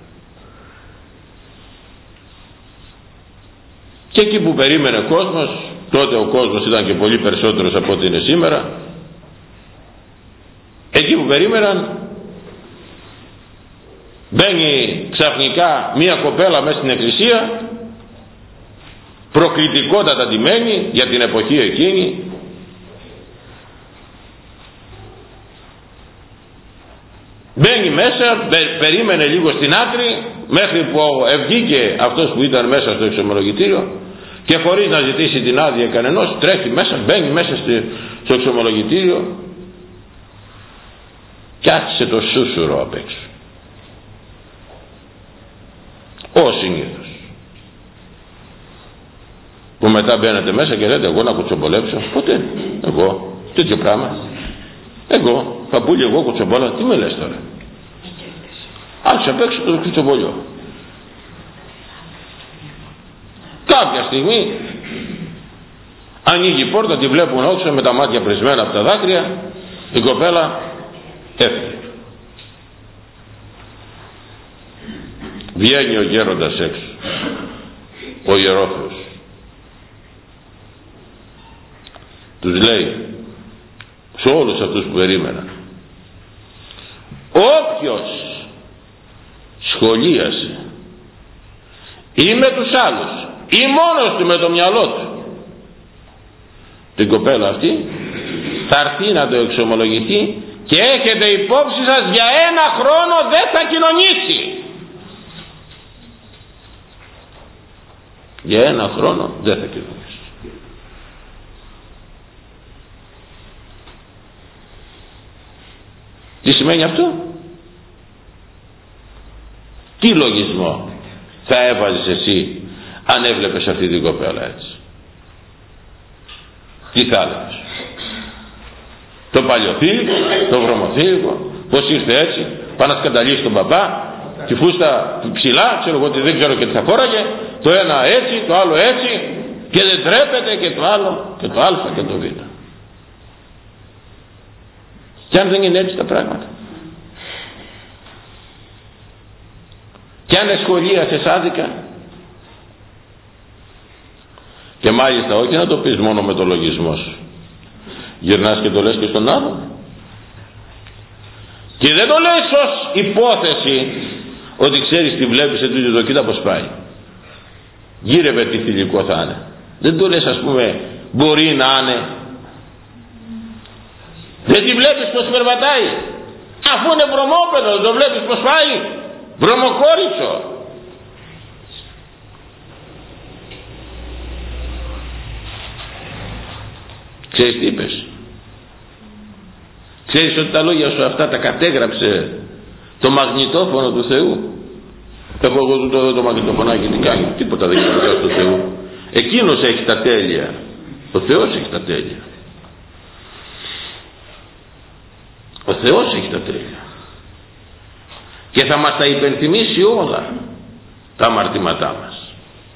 Και εκεί που περίμενε ο κόσμος, τότε ο κόσμος ήταν και πολύ περισσότερος από ό,τι είναι σήμερα, εκεί που περίμεναν, μπαίνει ξαφνικά μία κοπέλα μέσα στην εκκλησία, προκλητικότατα ντυμένη για την εποχή εκείνη, μπαίνει μέσα, περίμενε λίγο στην άκρη μέχρι που βγήκε αυτός που ήταν μέσα στο εξομολογητήριο και χωρίς να ζητήσει την άδεια κανενός τρέχει μέσα, μπαίνει μέσα στο εξομολογητήριο και άρχισε το σούσουρο απ' έξω, ως συνήθως, που μετά μπαίνετε μέσα και λέτε εγώ να κουτσομπολέψω? Ποτέ. Εγώ τέτοιο πράγμα, εγώ παππούλη, εγώ κουτσομπόλα? Τι με λες τώρα? Άρχισε απ' έξω το κουτσομπολιό. Κάποια στιγμή ανοίγει η πόρτα, τη βλέπουν όξω με τα μάτια πρισμένα από τα δάκρυα, η κοπέλα έφυγε. Βγαίνει ο γέροντας έξω, ο Ιερόθεος, τους λέει σε όλους αυτούς που περίμεναν, όποιος σχολίασε ή με τους άλλους ή μόνος του με το μυαλό του την κοπέλα αυτή, θα έρθει να το εξομολογηθεί και έχετε υπόψη σας, για 1 χρόνο δεν θα κοινωνήσει. Για 1 χρόνο δεν θα κοινωνήσει. Τι σημαίνει αυτό? Τι λογισμό θα έβαζες εσύ αν έβλεπες αυτή την κοπέλα έτσι? Τι θα έλεγες? Το παλιοθήλικο, το βρωμοθήλικο, πως ήρθε έτσι, πάει να σκανταλίσει τον παπά, τη φούστα ψηλά, ξέρω εγώ, δεν ξέρω και τι θα φόραγε, το ένα έτσι, το άλλο έτσι, και δεν τρέπεται, και το άλλο, και το α και το β. Και αν δεν είναι έτσι τα πράγματα, και αν εσχολίασες άδικα, και μάλιστα όχι να το πεις μόνο με το λογισμό σου, γυρνάς και το λες και στον άλλον, και δεν το λες ως υπόθεση ότι ξέρεις τι βλέπεις σε τούτη το κοίτα πως πάει, γύρευε τι θηλυκό θα είναι. Δεν το λες, ας πούμε, μπορεί να είναι. Δεν τη βλέπεις πως περπατάει, αφού είναι βρωμόπεδο, το βλέπεις πως πάει, βρωμοκόριτσο. Ξέρεις τι είπες? Ξέρεις ότι τα λόγια σου αυτά τα κατέγραψε το μαγνητόφωνο του Θεού? Έχω εγώ το μαγνητοφωνάκι, τι κάνει? Τίποτα δεν ξέρω του Θεού. Εκείνος έχει τα τέλεια. Ο Θεός έχει τα τέλεια. Ο Θεός έχει τα τέλεια. Και θα μας τα υπενθυμίσει όλα τα αμαρτήματά μας.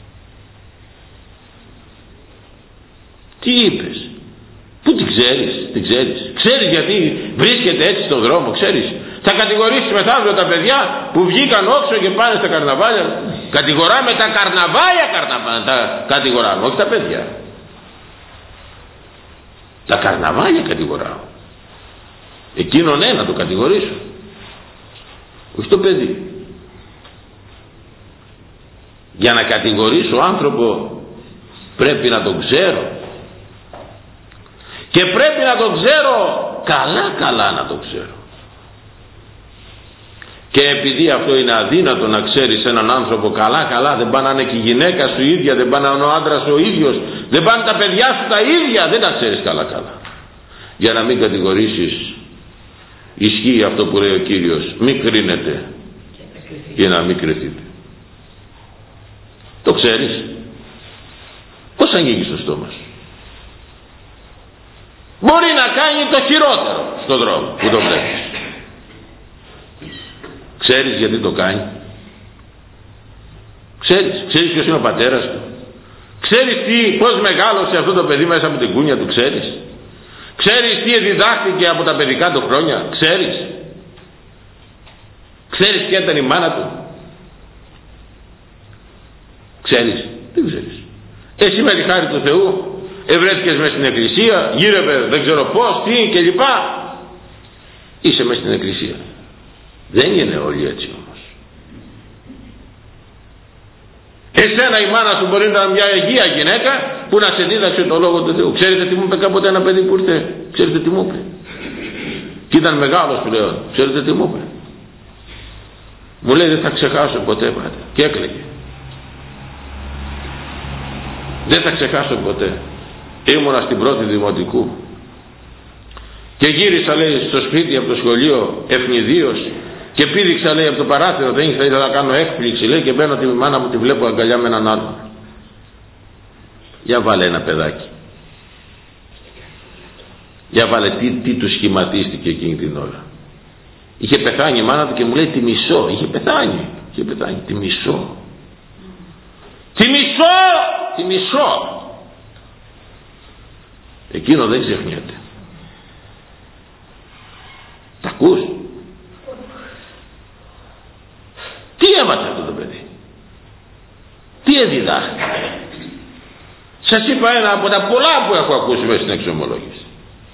Τι είπες? Πού την ξέρεις? Την ξέρεις? Ξέρεις γιατί βρίσκεται έτσι στον δρόμο? Ξέρεις? Θα κατηγορήσεις μεθαύριο τα παιδιά που βγήκαν όξω και πάνε στα καρναβάλια? Κατηγοράμε τα καρναβάλια, τα κατηγοράμε, όχι τα παιδιά. Τα καρναβάλια κατηγοράω. Εκείνον να το κατηγορήσω, όχι το παιδί. Για να κατηγορήσω άνθρωπο πρέπει να τον ξέρω, και πρέπει να τον ξέρω καλά να τον ξέρω. Και επειδή αυτό είναι αδύνατο να ξέρεις έναν άνθρωπο καλά, δεν πάνε να είναι και η γυναίκα σου ίδια, δεν πάνε να είναι ο άντρας ο ίδιος, δεν πάνε τα παιδιά σου τα ίδια, δεν τα ξέρεις καλά. Για να μην κατηγορήσεις, ισχύει αυτό που λέει ο Κύριος, μην κρίνετε για να μην κριθείτε. Το ξέρεις? Πώς αγγίγεις το στόμα σου? Μπορεί να κάνει το χειρότερο στον δρόμο που το βλέπεις. Ξέρεις γιατί το κάνει? Ξέρεις ποιος είναι ο πατέρας του? Ξέρεις πώς μεγάλωσε αυτό το παιδί μέσα από την κούνια του? Ξέρεις τι διδάχθηκε από τα παιδικά του χρόνια? Ξέρεις ποια ήταν η μάνα του? Δεν ξέρεις. Εσύ με τη χάρη του Θεού ευρέθηκες μες στην εκκλησία, γύρευε δεν ξέρω πώς, τι και λοιπά, είσαι μες στην εκκλησία. Δεν είναι όλοι έτσι όμως. Εσένα η μάνα σου μπορεί να ήταν μια αγία γυναίκα που να σε δίδαξε το λόγο του Θεού. Ξέρετε τι μου είπε κάποτε ένα παιδί που ήρθε? Ξέρετε τι μου είπε? Και ήταν μεγάλος πλέον. Ξέρετε τι μου είπε? Μου λέει, δεν θα ξεχάσω ποτέ, πάτε. Και έκλαιγε. Δεν θα ξεχάσω ποτέ. Ήμουνα στην πρώτη δημοτικού και γύρισα, λέει, στο σπίτι από το σχολείο ευνηδίως και πήδηξα, λέει, από το παράθυρο, δεν ήθελα να κάνω έκπληξη, λέει, και μπαίνω τη μάνα μου, τη βλέπω αγκαλιά με έναν άλλον. Για βάλε ένα παιδάκι, για βάλε τι του σχηματίστηκε εκείνη την ώρα. Είχε πεθάνει η μάνα του και μου λέει, τη μισώ. Είχε πεθάνει, τη μισώ. Τη μισώ. Εκείνο δεν ξεχνιέται. Τα ακούς? Τι έμαθε αυτό το παιδί? Τι εδιδάχθηκε? Σας είπα ένα από τα πολλά που έχω ακούσει μέσα στην εξομολόγηση.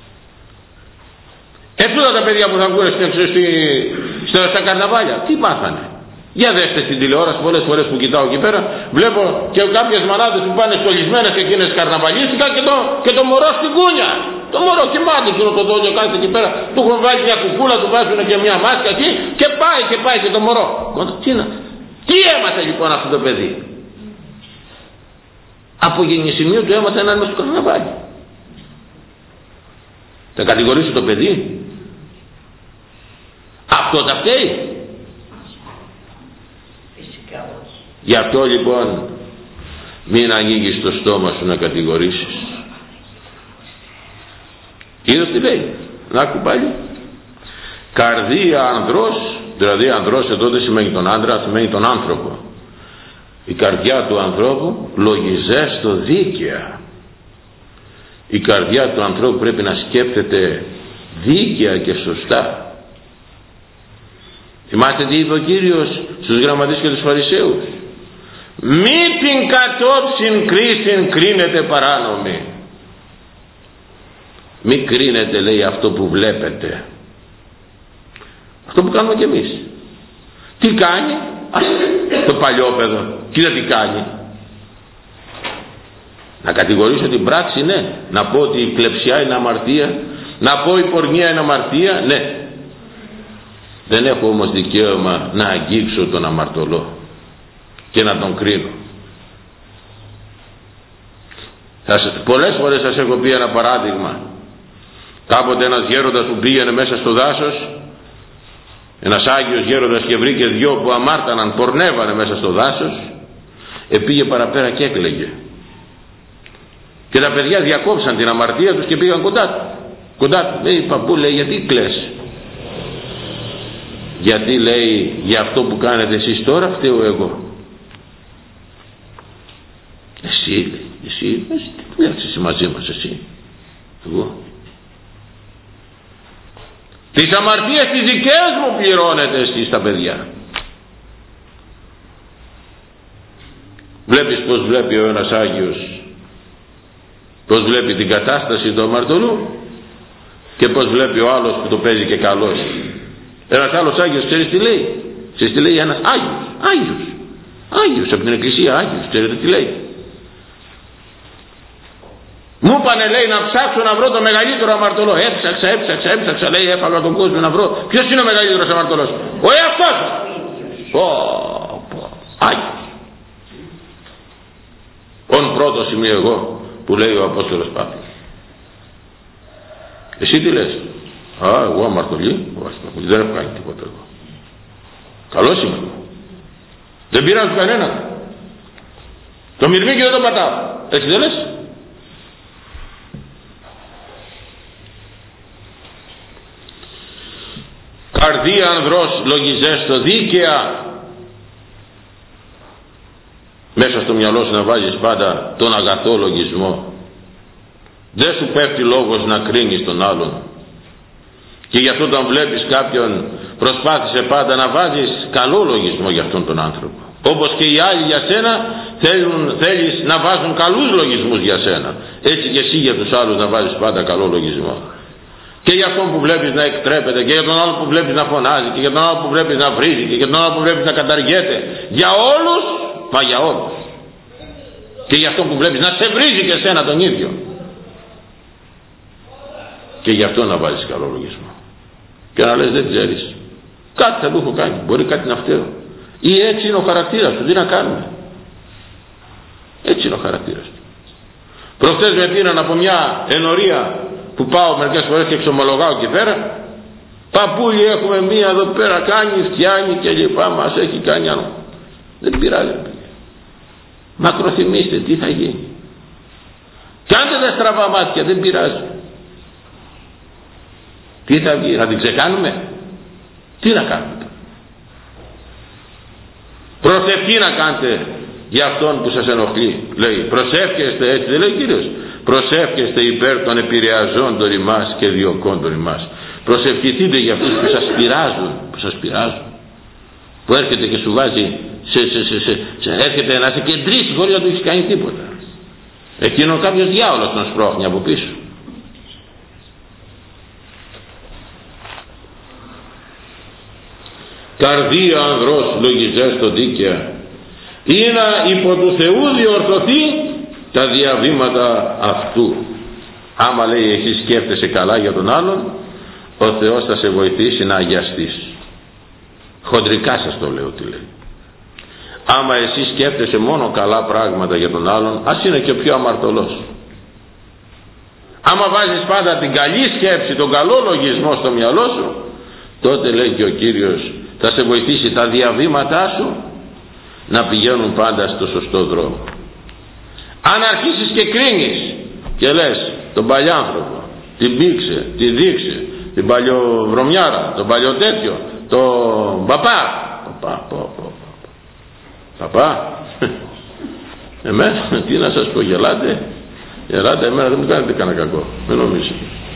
Ετούτα τα παιδιά που θα ακούνε στα καρναβάλια, τι πάθανε? Για δέστε στην τηλεόραση, πολλές φορές που κοιτάω εκεί πέρα, βλέπω και κάποιες μανάδες που πάνε στολισμένες και εκείνες καρναβαλίστικα και το μωρό στην κούνια. Το μωρό κοιμάται εκείνο το δόλιο κάτω εκεί πέρα, του έχουν βάλει μια κουκούλα, του βάζουν και μια μάσκα εκεί και πάει και το μωρό. Τι έμαθε λοιπόν αυτό το παιδί? Από γεννησιμίου του έμαθε να είναι στο καρναβάλι. Θα κατηγορήσω το παιδί? Αυτό τα φταίει? Γι' αυτό λοιπόν μην ανοίγεις το στόμα σου να κατηγορήσεις. Είδες τι λέει? Να άκου πάλι. Καρδία ανδρός, δηλαδή ανδρός εδώ δεν σημαίνει τον άντρα, σημαίνει τον άνθρωπο. Η καρδιά του ανθρώπου λογιζέστο δίκαια. Η καρδιά του ανθρώπου πρέπει να σκέπτεται δίκαια και σωστά. Θυμάστε τι είπε ο Κύριος στους γραμματείς και τους Φαρισαίους? Μη την κατόψιν κρίσιν κρίνετε παράνομη. Μη κρίνετε, λέει, αυτό που βλέπετε. Αυτό που κάνουμε κι εμείς. Τι κάνει? Το παλιόπαιδο. Κοίτα τι κάνει. Να κατηγορήσω την πράξη, ναι. Να πω ότι η κλεψιά είναι αμαρτία. Να πω η πορνεία είναι αμαρτία, ναι. Δεν έχω όμως δικαίωμα να αγγίξω τον αμαρτωλό και να τον κρίνω. Πολλές φορές σας έχω πει ένα παράδειγμα. Κάποτε ένας γέροντας που πήγαινε μέσα στο δάσος, ένας Άγιος γέροντας, και βρήκε δυο που αμάρταναν, πορνεύανε μέσα στο δάσος, πήγε παραπέρα και έκλαιγε. Και τα παιδιά διακόψαν την αμαρτία τους και πήγαν κοντά του. Λέει, παππού, λέει, γιατί κλαις? Γιατί, λέει, για αυτό που κάνετε εσείς τώρα φταίω εγώ. Εσύ τι δουλειάς εσύ μαζί μας, εσύ? Εγώ? Τις αμαρτίες τις δικές μου πληρώνετε εσείς τα παιδιά. Βλέπεις πως βλέπει ο ένας Άγιος, πως βλέπει την κατάσταση του αμαρτωλού και πως βλέπει ο άλλος που το παίζει και καλός. Ένας άλλος Άγιος, ξέρεις τι λέει? Ξέρεις τι λέει ένας Άγιος από την Εκκλησία, Άγιος, ξέρετε τι λέει? Μου είπανε, λέει, να ψάξω να βρω το μεγαλύτερο αμαρτωλό. Έψαξα, λέει, έφαγα τον κόσμο να βρω. Ποιος είναι ο μεγαλύτερος αμαρτωλός? Ο εαυτός μου. Άγιος. Ον πρώτος είμαι εγώ, που λέει ο Απόστολος Παύλος. Εσύ τι λες? Εγώ αμαρτωλή? Δεν έχω κάνει τίποτα εγώ. Καλός είμαι εγώ. Δεν πειράζω κανέναν. Το μυρμήγκι δεν το πατάω. Έτσι δεν λες? Καρδία ανδρός λογιζέστο δίκαια. Μέσα στο μυαλό σου να βάζεις πάντα τον αγαθό λογισμό. Δεν σου πέφτει λόγος να κρίνεις τον άλλον. Και γι' αυτό όταν βλέπεις κάποιον, προσπάθησε πάντα να βάζεις καλό λογισμό για αυτόν τον άνθρωπο. Όπως και οι άλλοι για σένα θέλεις να βάζουν καλούς λογισμούς για σένα. Έτσι και εσύ για τους άλλους να βάζεις πάντα καλό λογισμό. Και για αυτόν που βλέπεις να εκτρέπεται, και για τον άλλο που βλέπεις να φωνάζει, και για τον άλλο που βλέπεις να βρίζει, και για τον άλλο που βλέπεις να καταργέται. Για όλους, μα για όλους. Και για αυτόν που βλέπεις να σε βρίζει και εσένα τον ίδιο. Και γι' αυτό να βάλεις καλό λογισμό. Και να λες, δεν ξέρεις, κάτι θα του έχω κάνει, μπορεί κάτι να φταίω. Ή έτσι είναι ο χαρακτήρας του, τι να κάνουμε? Έτσι είναι ο χαρακτήρας του. Προχτές με πήραν από μια ενορία που πάω μερικές φορές και εξομολογάω εκεί πέρα. Παππούλη, έχουμε μία εδώ πέρα, κάνει, φτιάνει και λοιπά, μας έχει κάνει άλλο. Δεν πειράζει. Μακροθυμίστε, τι θα γίνει? Κάντε τα στραβά μάτια, δεν πειράζει. Τι θα βγει, να την ξεκάνουμε? Τι να κάνουμε? Προσευχή να κάνετε για αυτόν που σας ενοχλεί. Λέει, προσεύχεστε, έτσι δεν λέει ο Κύριος? Προσεύχεστε υπέρ των επηρεαζόντων ημάς και διωκόντων ημάς. Προσευχηθείτε για αυτούς που σας πειράζουν, που έρχεται και σου βάζει έρχεται να σε κεντρήσει χωρίς να του έχεις κάνει τίποτα. Εκείνο κάποιος διάολος τον σπρώχνει από πίσω. Καρδία ανδρός λογιζές το δίκαια, ή να υπό του Θεού διορθωθεί τα διαβήματα αυτού. Άμα λέει εσύ σκέφτεσαι καλά για τον άλλον, ο Θεός θα σε βοηθήσει να αγιαστείς. Χοντρικά σας το λέω τι λέει. Άμα εσύ σκέφτεσαι μόνο καλά πράγματα για τον άλλον, ας είναι και πιο αμαρτωλός. Άμα βάζεις πάντα την καλή σκέψη, τον καλό λογισμό στο μυαλό σου, τότε λέει και ο Κύριος θα σε βοηθήσει τα διαβήματά σου να πηγαίνουν πάντα στο σωστό δρόμο. Αν αρχίσεις και κρίνεις και λες τον παλιάνθρωπο, την πήξε, τη δείξε, την παλιοβρωμιάρα, τον παλιοτέτιο, τον παπά, εμένα τι να σας πω, γελάτε, εμένα δεν μου κάνετε κανένα κακό, μην νομίζετε.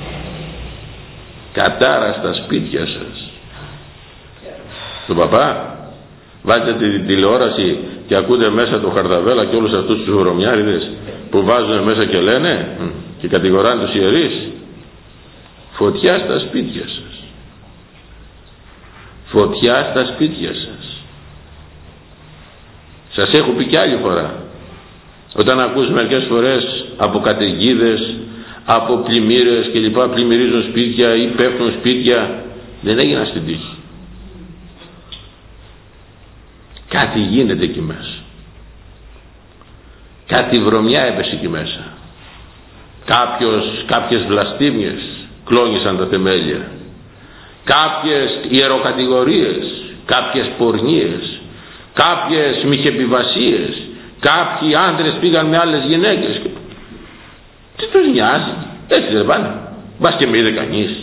Κατάρα στα σπίτια σας. Τον παπά, βάζετε την τηλεόραση και ακούτε μέσα το Χαρδαβέλα και όλους αυτούς τους βρωμιάριδες που βάζουν μέσα και λένε και κατηγοράνε τους ιερείς. Φωτιά στα σπίτια σας. Φωτιά στα σπίτια σας. Σας έχω πει κι άλλη φορά, όταν ακούς μερικές φορές από καταιγίδες, από πλημμύρες και λοιπά, πλημμυρίζουν σπίτια ή πέφτουν σπίτια, δεν έγιναν στην τύχη. Κάτι γίνεται εκεί μέσα. Κάτι βρωμιά έπεσε εκεί μέσα. Κάποιες βλαστήμιες κλώνησαν τα θεμέλια. Κάποιες ιεροκατηγορίες, κάποιες πορνίες, κάποιες μοιχεπιβασίες, κάποιοι άντρες πήγαν με άλλες γυναίκες. Τι τους νοιάζει, έτσι δεν πάνε, μπας και με είδε κανείς.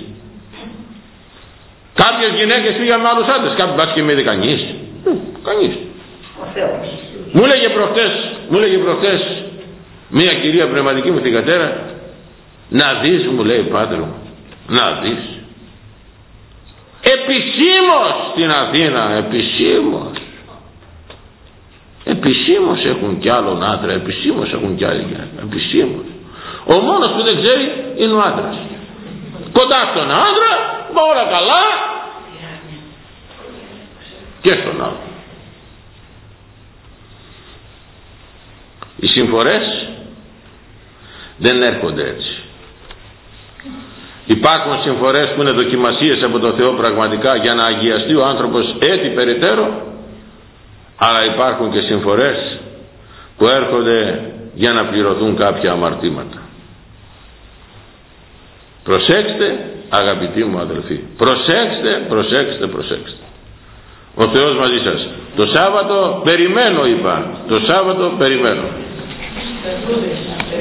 Κάποιες γυναίκες πήγαν με άλλους άντρες, κάποιοι μπας και με είδε κανείς. Κανείς. Μου έλεγε προχτές μία κυρία πνευματική μου θυγατέρα, να δεις, μου λέει, πάτερ μου, να δεις, επισήμως στην Αθήνα, επισήμως έχουν κι άλλον άντρα, επισήμως έχουν κι άλλη γυναίκα, επισήμως. Ο μόνος που δεν ξέρει είναι ο άντρας. Κοντά στον άντρα, όλα καλά, και στον άλλο. Οι συμφορές δεν έρχονται έτσι. Υπάρχουν συμφορές που είναι δοκιμασίες από τον Θεό πραγματικά για να αγιαστεί ο άνθρωπος έτσι περαιτέρω, αλλά υπάρχουν και συμφορές που έρχονται για να πληρωθούν κάποια αμαρτήματα. Προσέξτε αγαπητοί μου αδελφοί, προσέξτε. Ο Θεός μαζί σας. Το Σάββατο περιμένω, είπα, το Σάββατο περιμένω.